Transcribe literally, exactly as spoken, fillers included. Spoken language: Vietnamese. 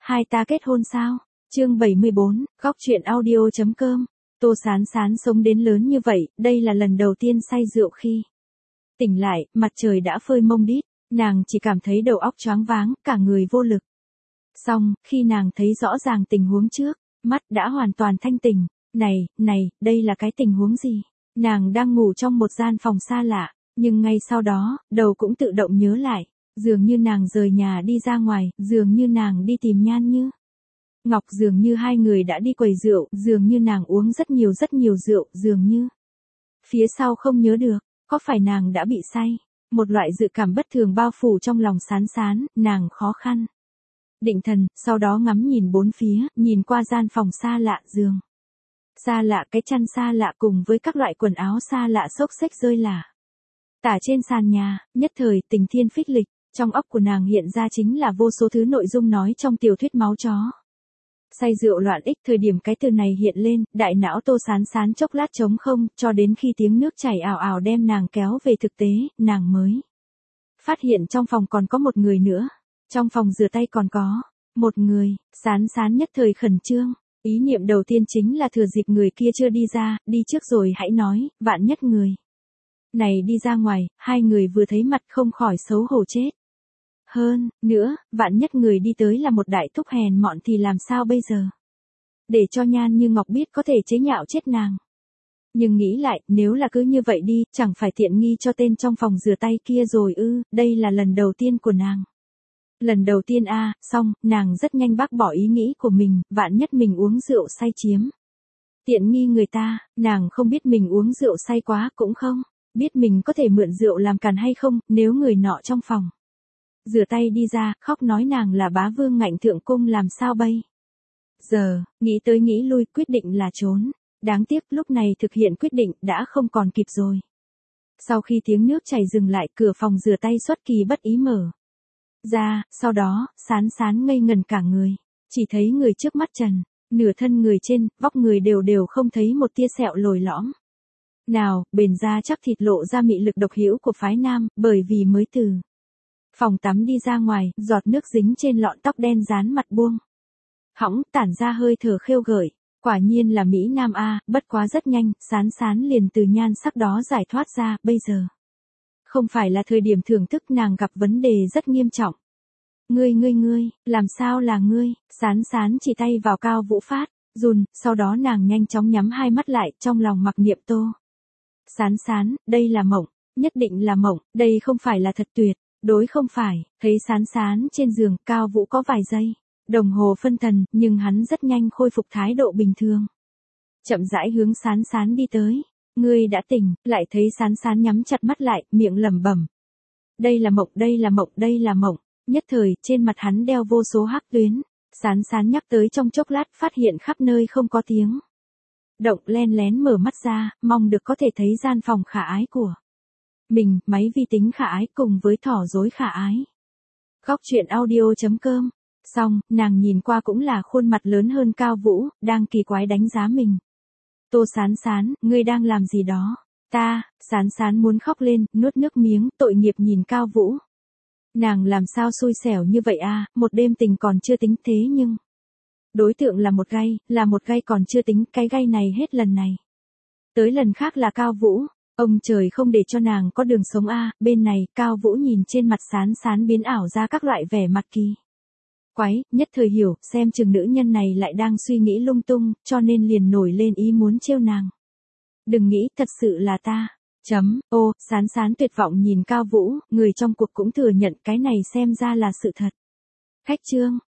Hai ta kết hôn sao? Chương bảy mươi bốn, góc truyện audio chấm com. Tô Sán Sán sống đến lớn như vậy, đây là lần đầu tiên say rượu khi tỉnh lại, mặt trời đã phơi mông đít, nàng chỉ cảm thấy đầu óc choáng váng, cả người vô lực. Xong, khi nàng thấy rõ ràng tình huống trước, mắt đã hoàn toàn thanh tỉnh. Này, này, đây là cái tình huống gì? Nàng đang ngủ trong một gian phòng xa lạ, nhưng ngay sau đó, đầu cũng tự động nhớ lại. Dường như nàng rời nhà đi ra ngoài, dường như nàng đi tìm Nhan Như Ngọc, dường như hai người đã đi quầy rượu, dường như nàng uống rất nhiều rất nhiều rượu, dường như phía sau không nhớ được, có phải nàng đã bị say? Một loại dự cảm bất thường bao phủ trong lòng Sán Sán, nàng khó khăn định thần, sau đó ngắm nhìn bốn phía, nhìn qua gian phòng xa lạ, giường xa lạ, cái chăn xa lạ cùng với các loại quần áo xa lạ xốc xếch rơi lả tả trên sàn nhà, nhất thời tình thiên phích lịch, trong óc của nàng hiện ra chính là vô số thứ nội dung nói trong tiểu thuyết máu chó. Say rượu loạn ích, thời điểm cái từ này hiện lên, đại não Tô Sán Sán chốc lát trống không, cho đến khi tiếng nước chảy ào ào đem nàng kéo về thực tế, nàng mới phát hiện trong phòng còn có một người nữa. Trong phòng rửa tay còn có một người. Sán Sán nhất thời khẩn trương. Ý niệm đầu tiên chính là thừa dịp người kia chưa đi ra, đi trước rồi hãy nói, vạn nhất người này đi ra ngoài, hai người vừa thấy mặt không khỏi xấu hổ chết. Hơn nữa, vạn nhất người đi tới là một đại thúc hèn mọn thì làm sao bây giờ? Để cho Nhan Như Ngọc biết có thể chế nhạo chết nàng. Nhưng nghĩ lại, nếu là cứ như vậy đi, chẳng phải tiện nghi cho tên trong phòng rửa tay kia rồi ư? Đây là lần đầu tiên của nàng. Lần đầu tiên a, à, xong, nàng rất nhanh bác bỏ ý nghĩ của mình, vạn nhất mình uống rượu say chiếm tiện nghi người ta, nàng không biết mình uống rượu say quá cũng không biết mình có thể mượn rượu làm càn hay không, nếu người nọ trong phòng rửa tay đi ra, khóc nói nàng là bá vương ngạnh thượng cung làm sao bây giờ, nghĩ tới nghĩ lui, quyết định là trốn. Đáng tiếc lúc này thực hiện quyết định đã không còn kịp rồi. Sau khi tiếng nước chảy dừng lại, cửa phòng rửa tay xuất kỳ bất ý mở ra, sau đó, Sán Sán ngây ngần cả người, chỉ thấy người trước mắt trần, nửa thân người trên, vóc người đều đều không thấy một tia sẹo lồi lõm nào, bền da chắc thịt lộ ra mị lực độc hữu của phái nam, bởi vì mới từ phòng tắm đi ra ngoài, giọt nước dính trên lọn tóc đen dán mặt buông hõng, tản ra hơi thở khêu gợi. Quả nhiên là Mỹ Nam a, bất quá rất nhanh, Sán Sán liền từ nhan sắc đó giải thoát ra, bây giờ không phải là thời điểm thưởng thức, nàng gặp vấn đề rất nghiêm trọng. Ngươi ngươi ngươi, làm sao là ngươi? Sán Sán chỉ tay vào Cao Vũ Phát, run, sau đó nàng nhanh chóng nhắm hai mắt lại, trong lòng mặc niệm Tô Sán Sán, đây là mộng, nhất định là mộng, đây không phải là thật tuyệt đối không phải. Thấy Sán Sán trên giường, Cao Vũ có vài giây đồng hồ phân thần, nhưng hắn rất nhanh khôi phục thái độ bình thường. Chậm rãi hướng Sán Sán đi tới. Ngươi đã tỉnh, lại thấy Sán Sán nhắm chặt mắt lại, miệng lẩm bẩm. Đây là mộng, đây là mộng, đây là mộng. Nhất thời, trên mặt hắn đeo vô số hắc tuyến. Sán Sán nhắc tới trong chốc lát, phát hiện khắp nơi không có tiếng động, len lén mở mắt ra, mong được có thể thấy gian phòng khả ái của mình, máy vi tính khả ái cùng với thỏ rối khả ái. Góc truyện audio chấm com. Xong, nàng nhìn qua cũng là khuôn mặt lớn hơn Cao Vũ, đang kỳ quái đánh giá mình. Tô Sán Sán, ngươi đang làm gì đó? Ta, Sán Sán muốn khóc lên, nuốt nước miếng, tội nghiệp nhìn Cao Vũ. Nàng làm sao xui xẻo như vậy a, một đêm tình còn chưa tính thế nhưng đối tượng là một gai, là một gai còn chưa tính, cái gai này hết lần này tới lần khác là Cao Vũ. Ông trời không để cho nàng có đường sống a. Bên này, Cao Vũ nhìn trên mặt Sán Sán biến ảo ra các loại vẻ mặt kỳ quái, nhất thời hiểu, xem chừng nữ nhân này lại đang suy nghĩ lung tung, cho nên liền nổi lên ý muốn trêu nàng. Đừng nghĩ, thật sự là ta. Chấm, ô, Sán Sán tuyệt vọng nhìn Cao Vũ, người trong cuộc cũng thừa nhận cái này xem ra là sự thật. Khách trương,